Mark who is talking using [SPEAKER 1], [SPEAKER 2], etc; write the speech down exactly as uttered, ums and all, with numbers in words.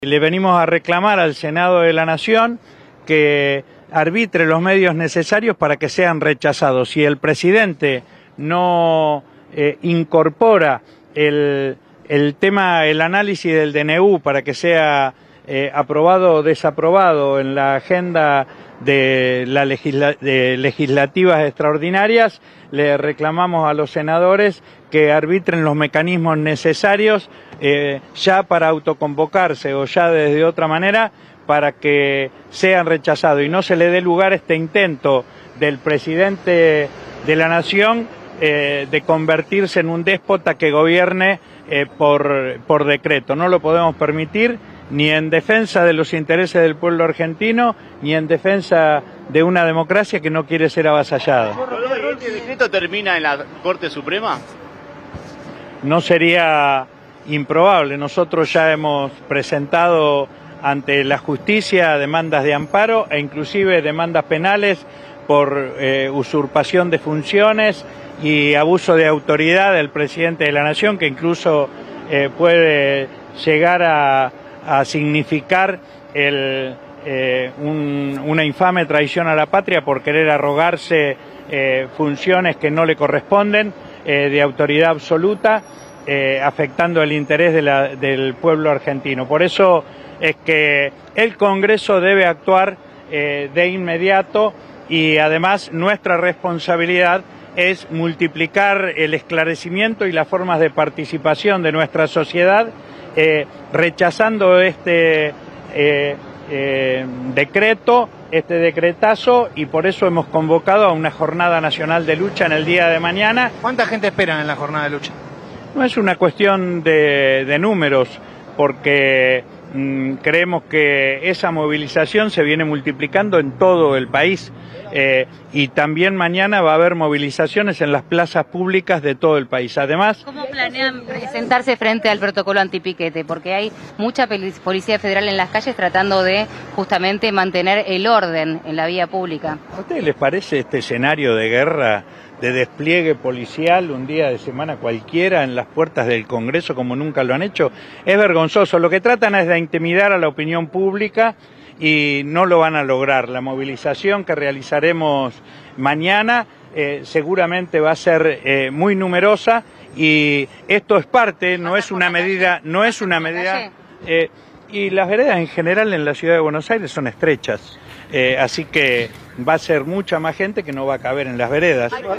[SPEAKER 1] Le venimos a reclamar al Senado de la Nación que arbitre los medios necesarios para que sean rechazados. Si el presidente no eh, incorpora el, el tema, el análisis del D N U para que sea eh, aprobado o desaprobado en la agenda de las legisla de legislativas extraordinarias, le reclamamos a los senadores que arbitren los mecanismos necesarios eh, ya para autoconvocarse o ya desde otra manera para que sean rechazados y no se le dé lugar a este intento del presidente de la Nación eh, de convertirse en un déspota que gobierne eh, por, por decreto. No lo podemos permitir ni en defensa de los intereses del pueblo argentino, ni en defensa de una democracia que no quiere ser avasallada.
[SPEAKER 2] ¿Este decreto termina en la Corte Suprema?
[SPEAKER 1] No sería improbable. Nosotros ya hemos presentado ante la justicia demandas de amparo e inclusive demandas penales por eh, usurpación de funciones y abuso de autoridad del presidente de la Nación, que incluso eh, puede llegar a a significar el, eh, un, una infame traición a la patria por querer arrogarse eh, funciones que no le corresponden eh, de autoridad absoluta, eh, afectando el interés de la, del pueblo argentino. Por eso es que el Congreso debe actuar eh, de inmediato y además nuestra responsabilidad es multiplicar el esclarecimiento y las formas de participación de nuestra sociedad, Eh, rechazando este eh, eh, decreto, este decretazo, y por eso hemos convocado a una jornada nacional de lucha en el día de mañana.
[SPEAKER 3] ¿Cuánta gente esperan en la jornada de lucha?
[SPEAKER 1] No es una cuestión de, de números, porque mmm, creemos que esa movilización se viene multiplicando en todo el país. Eh, y también mañana va a haber movilizaciones en las plazas públicas de todo el país. Además,
[SPEAKER 4] ¿cómo planean presentarse frente al protocolo antipiquete? Porque hay mucha policía federal en las calles tratando de justamente mantener el orden en la vía pública.
[SPEAKER 1] ¿A ustedes les parece este escenario de guerra, de despliegue policial un día de semana cualquiera en las puertas del Congreso como nunca lo han hecho? Es vergonzoso. Lo que tratan es de intimidar a la opinión pública y no lo van a lograr. La movilización que realizaremos mañana eh, seguramente va a ser eh, muy numerosa y esto es parte, no es una medida, no es una medida, eh, y las veredas en general en la ciudad de Buenos Aires son estrechas, eh, así que va a ser mucha más gente que no va a caber en las veredas.